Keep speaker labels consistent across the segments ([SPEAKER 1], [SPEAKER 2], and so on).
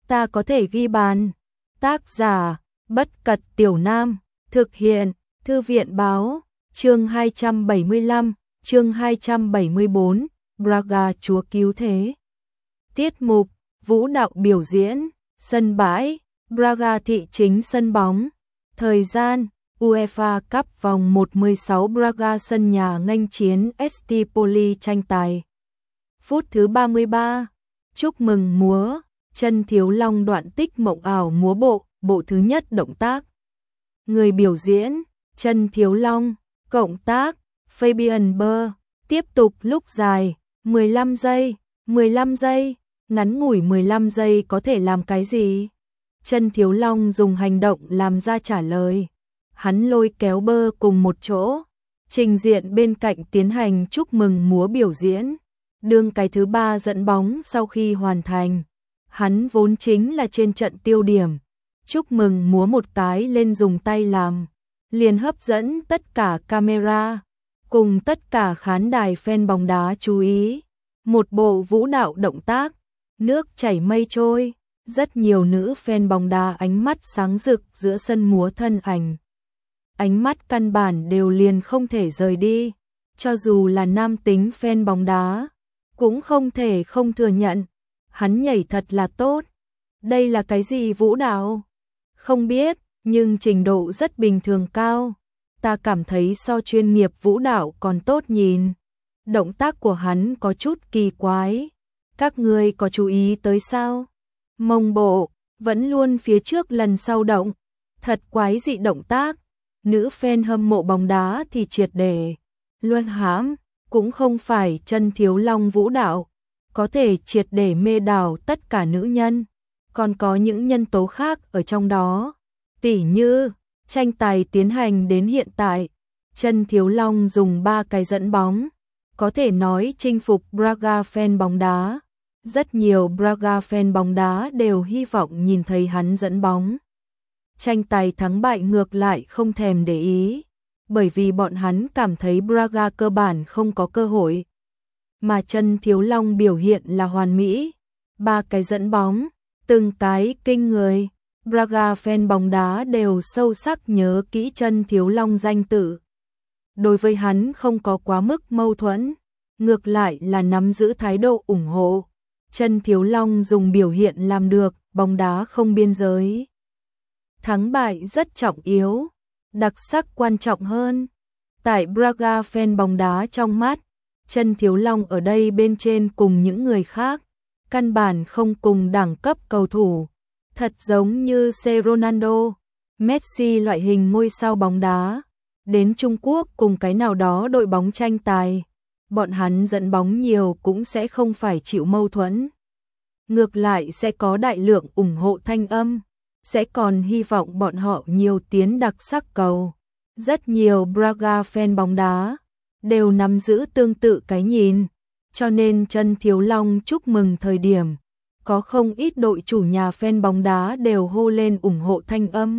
[SPEAKER 1] ta có thể ghi bàn. Tác giả, Bất Cật Tiểu Nam, thực hiện, Thư viện Báo, chương 275, chương 274, Braga Chúa Cứu Thế. Tiết mục, vũ đạo biểu diễn, sân bãi, Braga thị chính sân bóng. Thời gian, UEFA Cup vòng 1/16 Braga sân nhà nghênh chiến ST Poli tranh tài. Phút thứ 33, chúc mừng múa, Chân Thiếu Long đoạn tích mộng ảo múa bộ, bộ thứ nhất động tác. Người biểu diễn, Chân Thiếu Long, cộng tác, Fabian Bơ, tiếp tục lúc dài, 15 giây, ngắn ngủi 15 giây có thể làm cái gì? Chân Thiếu Long dùng hành động làm ra trả lời. Hắn lôi kéo Bơ cùng một chỗ, trình diện bên cạnh tiến hành chúc mừng múa biểu diễn. Đương cái thứ ba dẫn bóng sau khi hoàn thành. Hắn vốn chính là trên trận tiêu điểm. Chúc mừng múa một cái lên dùng tay làm. Liền hấp dẫn tất cả camera, cùng tất cả khán đài fan bóng đá chú ý. Một bộ vũ đạo động tác, nước chảy mây trôi. Rất nhiều nữ fan bóng đá ánh mắt sáng rực giữa sân múa thân ảnh. Ánh mắt căn bản đều liền không thể rời đi. Cho dù là nam tính fan bóng đá, cũng không thể không thừa nhận. Hắn nhảy thật là tốt. Đây là cái gì vũ đạo? Không biết, nhưng trình độ rất bình thường cao. Ta cảm thấy so chuyên nghiệp vũ đạo còn tốt nhìn. Động tác của hắn có chút kỳ quái. Các ngươi có chú ý tới sao? Mông bộ, vẫn luôn phía trước lần sau động. Thật quái dị động tác. Nữ fan hâm mộ bóng đá thì triệt để luân hãm, cũng không phải Chân Thiếu Long vũ đạo, có thể triệt để mê đảo tất cả nữ nhân. Còn có những nhân tố khác ở trong đó. Tỉ như, tranh tài tiến hành đến hiện tại, Chân Thiếu Long dùng 3 cái dẫn bóng, có thể nói chinh phục Braga fan bóng đá. Rất nhiều Braga fan bóng đá đều hy vọng nhìn thấy hắn dẫn bóng. Tranh tài thắng bại ngược lại không thèm để ý, bởi vì bọn hắn cảm thấy Braga cơ bản không có cơ hội. Mà Chân Thiếu Long biểu hiện là hoàn mỹ, 3 cái dẫn bóng, từng cái kinh người. Braga fan bóng đá đều sâu sắc nhớ kỹ Chân Thiếu Long danh tự. Đối với hắn không có quá mức mâu thuẫn, ngược lại là nắm giữ thái độ ủng hộ. Chân Thiếu Long dùng biểu hiện làm được, bóng đá không biên giới. Thắng bại rất trọng yếu, đặc sắc quan trọng hơn. Tại Braga fan bóng đá trong mắt, Chân Thiếu Long ở đây bên trên cùng những người khác, căn bản không cùng đẳng cấp cầu thủ. Thật giống như Ronaldo, Messi loại hình ngôi sao bóng đá. Đến Trung Quốc cùng cái nào đó đội bóng tranh tài, bọn hắn dẫn bóng nhiều cũng sẽ không phải chịu mâu thuẫn. Ngược lại sẽ có đại lượng ủng hộ thanh âm, sẽ còn hy vọng bọn họ nhiều tiến đặc sắc cầu. Rất nhiều Braga fan bóng đá đều nắm giữ tương tự cái nhìn, cho nên Chân Thiếu Long chúc mừng thời điểm, có không ít đội chủ nhà fan bóng đá đều hô lên ủng hộ thanh âm.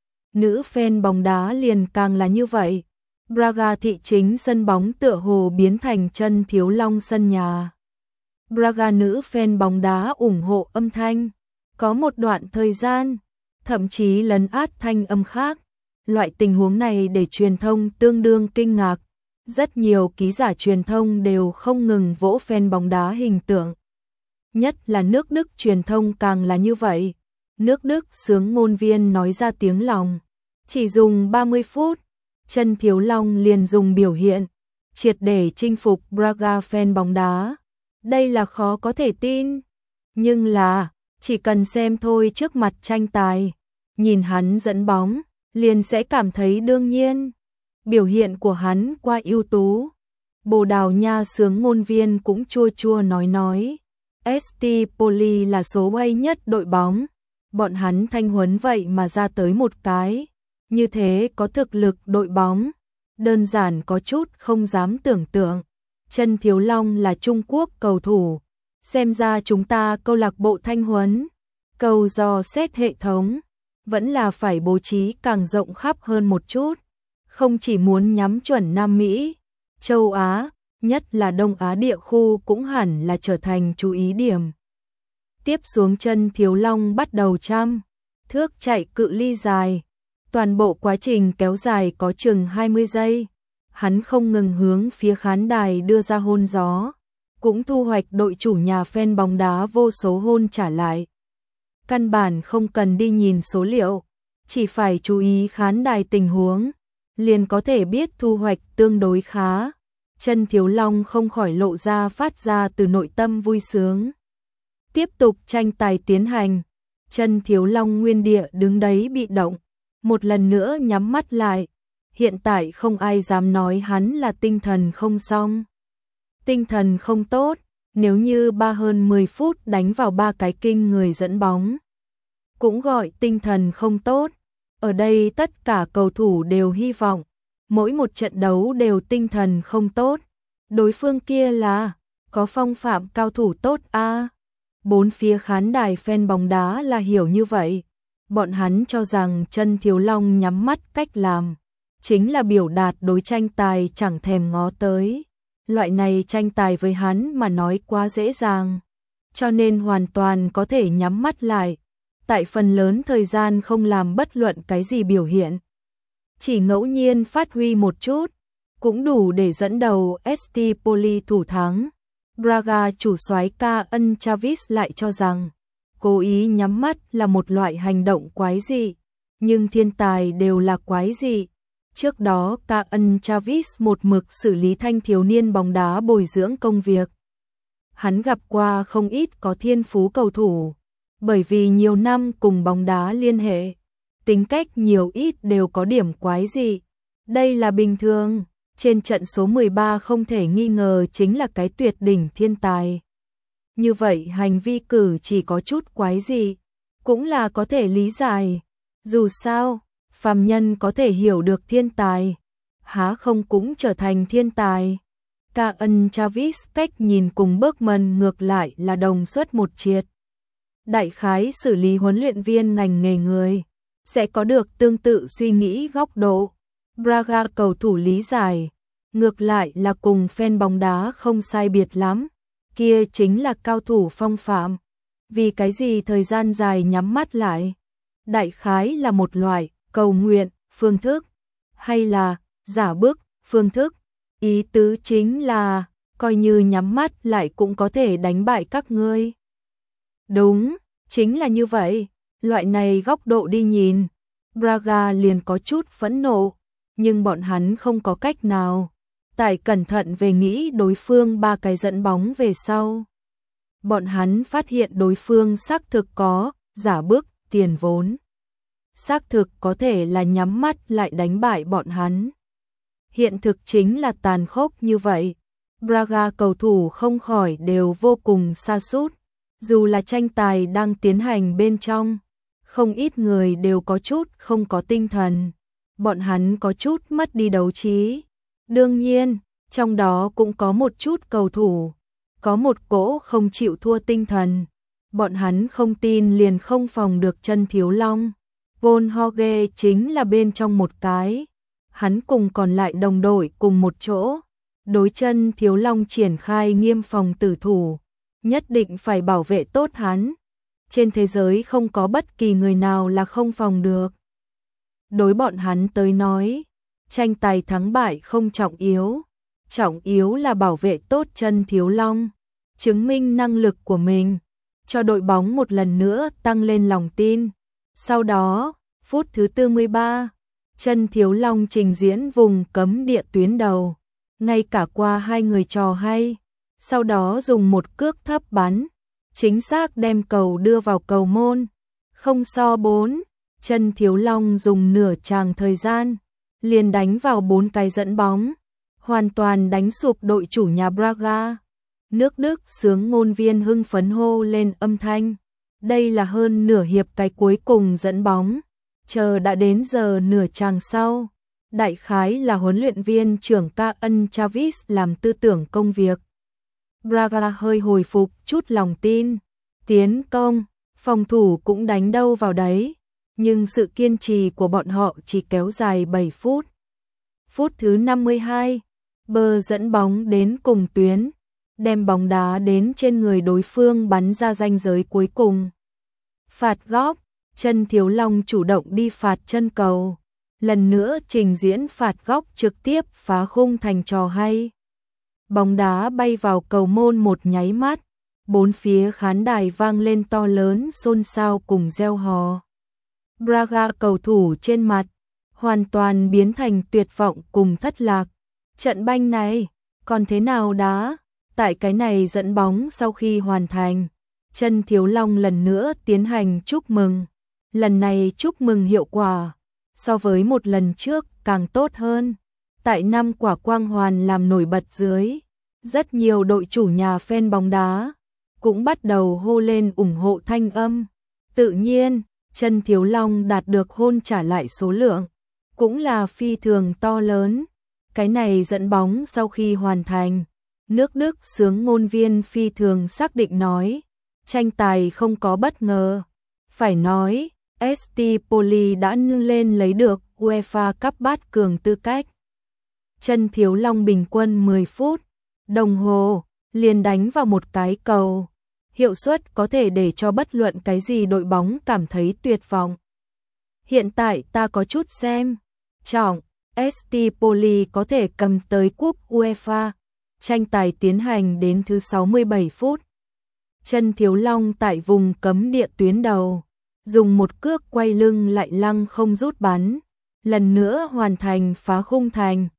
[SPEAKER 1] Nữ fan bóng đá liền càng là như vậy. Braga thị chính sân bóng tựa hồ biến thành Chân Thiếu Long sân nhà. Braga nữ fan bóng đá ủng hộ âm thanh, có một đoạn thời gian, thậm chí lấn át thanh âm khác. Loại tình huống này để truyền thông tương đương kinh ngạc. Rất nhiều ký giả truyền thông đều không ngừng vỗ fan bóng đá hình tượng. Nhất là nước Đức truyền thông càng là như vậy. Nước Đức xướng ngôn viên nói ra tiếng lòng. Chỉ dùng 30 phút, Chân Thiếu Long liền dùng biểu hiện, triệt để chinh phục Braga fan bóng đá. Đây là khó có thể tin. Nhưng là, chỉ cần xem thôi trước mặt tranh tài, nhìn hắn dẫn bóng, liền sẽ cảm thấy đương nhiên. Biểu hiện của hắn qua ưu tú. Bồ Đào Nha xướng ngôn viên cũng chua chua nói. ST Poli là số hay nhất đội bóng. Bọn hắn thanh huấn vậy mà ra tới một cái. Như thế có thực lực đội bóng. Đơn giản có chút không dám tưởng tượng. Chân Thiếu Long là Trung Quốc cầu thủ. Xem ra chúng ta câu lạc bộ thanh huấn, cầu dò xét hệ thống, vẫn là phải bố trí càng rộng khắp hơn một chút. Không chỉ muốn nhắm chuẩn Nam Mỹ, châu Á, nhất là Đông Á địa khu cũng hẳn là trở thành chú ý điểm. Tiếp xuống chân Thiếu Long bắt đầu trăm thước chạy cự ly dài. Toàn bộ quá trình kéo dài có chừng 20 giây. Hắn không ngừng hướng phía khán đài đưa ra hôn gió, cũng thu hoạch đội chủ nhà fan bóng đá vô số hôn trả lại. Căn bản không cần đi nhìn số liệu, chỉ phải chú ý khán đài tình huống, liền có thể biết thu hoạch tương đối khá. Chân Thiếu Long không khỏi lộ ra phát ra từ nội tâm vui sướng. Tiếp tục tranh tài tiến hành, chân Thiếu Long nguyên địa đứng đấy bị động, một lần nữa nhắm mắt lại. Hiện tại không ai dám nói hắn là tinh thần không xong. Tinh thần không tốt, nếu như hơn 10 phút đánh vào 3 cái kinh người dẫn bóng. Cũng gọi tinh thần không tốt. Ở đây tất cả cầu thủ đều hy vọng, mỗi một trận đấu đều tinh thần không tốt. Đối phương kia là, có phong phạm cao thủ tốt a. Bốn phía khán đài fan bóng đá là hiểu như vậy. Bọn hắn cho rằng chân Thiếu Long nhắm mắt cách làm chính là biểu đạt đối tranh tài chẳng thèm ngó tới. Loại này tranh tài với hắn mà nói quá dễ dàng, cho nên hoàn toàn có thể nhắm mắt lại. Tại phần lớn thời gian không làm bất luận cái gì biểu hiện, chỉ ngẫu nhiên phát huy một chút, cũng đủ để dẫn đầu ST Poli thủ thắng. Braga chủ soái Kaan Chavis lại cho rằng, cố ý nhắm mắt là một loại hành động quái dị, nhưng thiên tài đều là quái dị. Trước đó Kaan Chavis một mực xử lý thanh thiếu niên bóng đá bồi dưỡng công việc. Hắn gặp qua không ít có thiên phú cầu thủ, bởi vì nhiều năm cùng bóng đá liên hệ, tính cách nhiều ít đều có điểm quái dị. Đây là bình thường, trên trận số 13 không thể nghi ngờ chính là cái tuyệt đỉnh thiên tài. Như vậy hành vi cử chỉ có chút quái dị, cũng là có thể lý giải. Dù sao, phàm nhân có thể hiểu được thiên tài, há không cũng trở thành thiên tài. Kaan Chavis cách nhìn cùng Bergman ngược lại là đồng xuất một triệt. Đại khái xử lý huấn luyện viên ngành nghề người, sẽ có được tương tự suy nghĩ góc độ. Braga cầu thủ lý giải, ngược lại là cùng fan bóng đá không sai biệt lắm, kia chính là cao thủ phong phạm. Vì cái gì thời gian dài nhắm mắt lại? Đại khái là một loại cầu nguyện phương thức, hay là giả bước phương thức. Ý tứ chính là, coi như nhắm mắt lại cũng có thể đánh bại các ngươi. Đúng, chính là như vậy. Loại này góc độ đi nhìn, Braga liền có chút phẫn nộ, nhưng bọn hắn không có cách nào. Tại cẩn thận về nghĩ đối phương 3 cái dẫn bóng về sau, bọn hắn phát hiện đối phương xác thực có giả bước tiền vốn, xác thực có thể là nhắm mắt lại đánh bại bọn hắn. Hiện thực chính là tàn khốc như vậy. Braga cầu thủ không khỏi đều vô cùng sa sút, dù là tranh tài đang tiến hành bên trong, không ít người đều có chút không có tinh thần, bọn hắn có chút mất đi đấu trí. Đương nhiên, trong đó cũng có một chút cầu thủ, có một cỗ không chịu thua tinh thần. Bọn hắn không tin liền không phòng được chân Thiếu Long. Von Hoge chính là bên trong một cái. Hắn cùng còn lại đồng đội cùng một chỗ, đối chân Thiếu Long triển khai nghiêm phòng tử thủ, nhất định phải bảo vệ tốt hắn. Trên thế giới không có bất kỳ người nào là không phòng được. Đối bọn hắn tới nói, tranh tài thắng bại không trọng yếu là bảo vệ tốt chân Thiếu Long, chứng minh năng lực của mình, cho đội bóng một lần nữa tăng lên lòng tin. Sau đó, phút thứ 43, chân Thiếu Long trình diễn vùng cấm địa tuyến đầu, ngay cả qua 2 người trò hay, sau đó dùng một cước thấp bắn, chính xác đem cầu đưa vào cầu môn. 0-4, chân Thiếu Long dùng nửa chàng thời gian, liền đánh vào 4 cái dẫn bóng, hoàn toàn đánh sụp đội chủ nhà Braga. Nước Đức xướng ngôn viên hưng phấn hô lên âm thanh. Đây là hơn nửa hiệp cái cuối cùng dẫn bóng. Chờ đã đến giờ nửa chàng sau, đại khái là huấn luyện viên trưởng Kaan Chavis làm tư tưởng công việc. Braga hơi hồi phục chút lòng tin, tiến công, phòng thủ cũng đánh đâu vào đấy, nhưng sự kiên trì của bọn họ chỉ kéo dài 7 phút. Phút thứ 52, Bơ dẫn bóng đến cùng tuyến, đem bóng đá đến trên người đối phương bắn ra ranh giới cuối cùng. Phạt góc, Chân Thiếu Long chủ động đi phạt chân cầu. Lần nữa trình diễn phạt góc trực tiếp phá khung thành trò hay. Bóng đá bay vào cầu môn một nháy mắt, bốn phía khán đài vang lên to lớn xôn xao cùng reo hò. Braga cầu thủ trên mặt hoàn toàn biến thành tuyệt vọng cùng thất lạc. Trận banh này còn thế nào đá? Tại cái này dẫn bóng sau khi hoàn thành, Chân Thiếu Long lần nữa tiến hành chúc mừng. Lần này chúc mừng hiệu quả so với một lần trước càng tốt hơn. Tại 5 quả quang hoàn làm nổi bật dưới, rất nhiều đội chủ nhà fan bóng đá cũng bắt đầu hô lên ủng hộ thanh âm. Tự nhiên, Chân Thiếu Long đạt được hôn trả lại số lượng cũng là phi thường to lớn. Cái này dẫn bóng sau khi hoàn thành, nước Đức xướng ngôn viên phi thường xác định nói, tranh tài không có bất ngờ. Phải nói, ST Poli đã nâng lên lấy được UEFA Cup bát cường tư cách. Chân Thiếu Long bình quân 10 phút đồng hồ liền đánh vào một cái cầu. Hiệu suất có thể để cho bất luận cái gì đội bóng cảm thấy tuyệt vọng. Hiện tại ta có chút xem trọng ST Poli có thể cầm tới cúp UEFA. Tranh tài tiến hành đến thứ 67 phút. Chân Thiếu Long tại vùng cấm địa tuyến đầu, dùng một cước quay lưng lại lăng không rút bắn, lần nữa hoàn thành phá khung thành.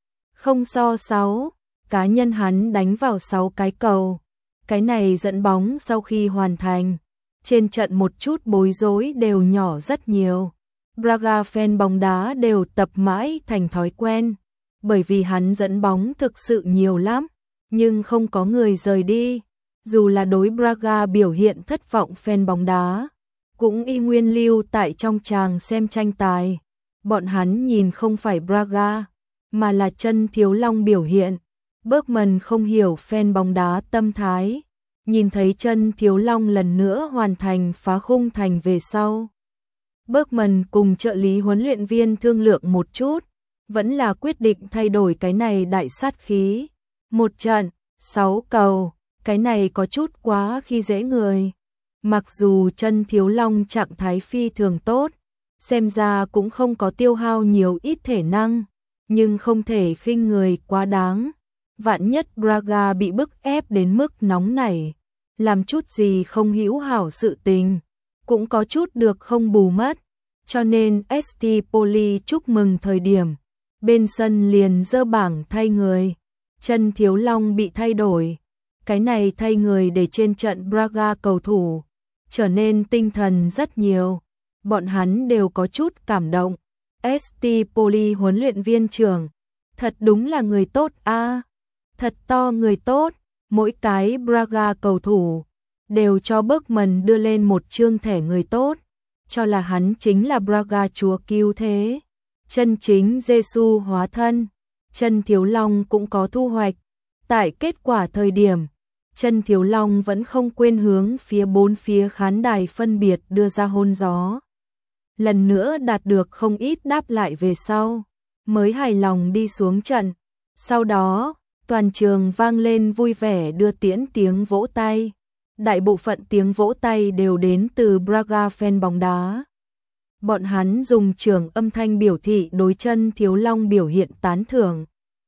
[SPEAKER 1] 0-6, cá nhân hắn đánh vào 6 cái cầu. Cái này dẫn bóng sau khi hoàn thành, trên trận một chút bối rối đều nhỏ rất nhiều. Braga fan bóng đá đều tập mãi thành thói quen, bởi vì hắn dẫn bóng thực sự nhiều lắm, nhưng không có người rời đi. Dù là đối Braga biểu hiện thất vọng fan bóng đá, cũng y nguyên lưu tại trong tràng xem tranh tài. Bọn hắn nhìn không phải Braga, mà là Chân Thiếu Long biểu hiện. Bergman không hiểu fan bóng đá tâm thái, nhìn thấy Chân Thiếu Long lần nữa hoàn thành phá khung thành về sau. Bergman cùng trợ lý huấn luyện viên thương lượng một chút, vẫn là quyết định thay đổi cái này đại sát khí. Một trận, 6 cầu, cái này có chút quá khi dễ người. Mặc dù Chân Thiếu Long trạng thái phi thường tốt, xem ra cũng không có tiêu hao nhiều ít thể năng, nhưng không thể khinh người quá đáng. Vạn nhất Braga bị bức ép đến mức nóng nảy, làm chút gì không hữu hảo sự tình, cũng có chút được không bù mất. Cho nên ST Poli chúc mừng thời điểm, bên sân liền dơ bảng thay người. Chân Thiếu Long bị thay đổi. Cái này thay người để trên trận Braga cầu thủ trở nên tinh thần rất nhiều. Bọn hắn đều có chút cảm động. ST Poli huấn luyện viên trưởng, thật đúng là người tốt a, thật to người tốt. Mỗi cái Braga cầu thủ đều cho Bergman đưa lên một chương thẻ người tốt, cho là hắn chính là Braga chúa cứu thế, chân chính Giêsu hóa thân. Chân Thiếu Long cũng có thu hoạch. Tại kết quả thời điểm, Chân Thiếu Long vẫn không quên hướng phía bốn phía khán đài phân biệt đưa ra hôn gió. Lần nữa đạt được không ít đáp lại về sau, mới hài lòng đi xuống trận. Sau đó, toàn trường vang lên vui vẻ đưa tiễn tiếng vỗ tay. Đại bộ phận tiếng vỗ tay đều đến từ Braga fan bóng đá. Bọn hắn dùng trường âm thanh biểu thị đối Chân Thiếu Long biểu hiện tán thưởng,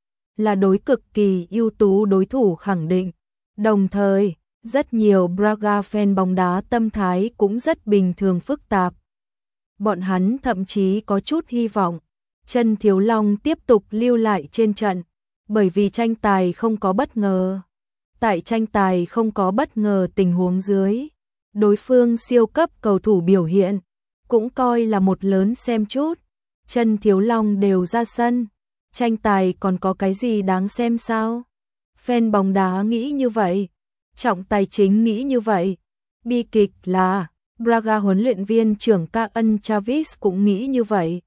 [SPEAKER 1] là đối cực kỳ ưu tú đối thủ khẳng định. Đồng thời, rất nhiều Braga fan bóng đá tâm thái cũng rất bình thường phức tạp. Bọn hắn thậm chí có chút hy vọng Chân Thiếu Long tiếp tục lưu lại trên trận, bởi vì tranh tài không có bất ngờ. Tại tranh tài không có bất ngờ tình huống dưới, đối phương siêu cấp cầu thủ biểu hiện cũng coi là một lớn xem chút. Chân Thiếu Long đều ra sân, tranh tài còn có cái gì đáng xem sao? Fan bóng đá nghĩ như vậy, trọng tài chính nghĩ như vậy. Bi kịch là Braga huấn luyện viên trưởng Kaan Chavis cũng nghĩ như vậy.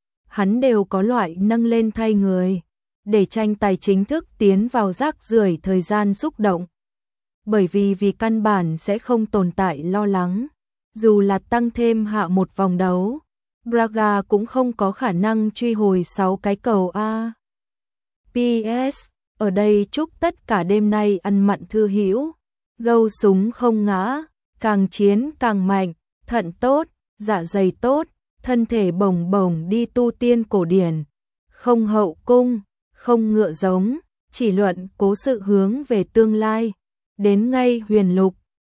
[SPEAKER 1] Hắn đều có loại nâng lên thay người, để tranh tài chính thức tiến vào rác rưởi thời gian xúc động. Bởi vì căn bản sẽ không tồn tại lo lắng. Dù là tăng thêm hạ một vòng đấu, Braga cũng không có khả năng truy hồi 6 cái cầu A. PS, ở đây chúc tất cả đêm nay ăn mặn thư hữu, gâu súng không ngã, càng chiến càng mạnh, thận tốt, dạ dày tốt, thân thể bồng bồng đi tu tiên cổ điển, không hậu cung, không ngựa giống, chỉ luận cố sự hướng về tương lai, đến ngay huyền lục,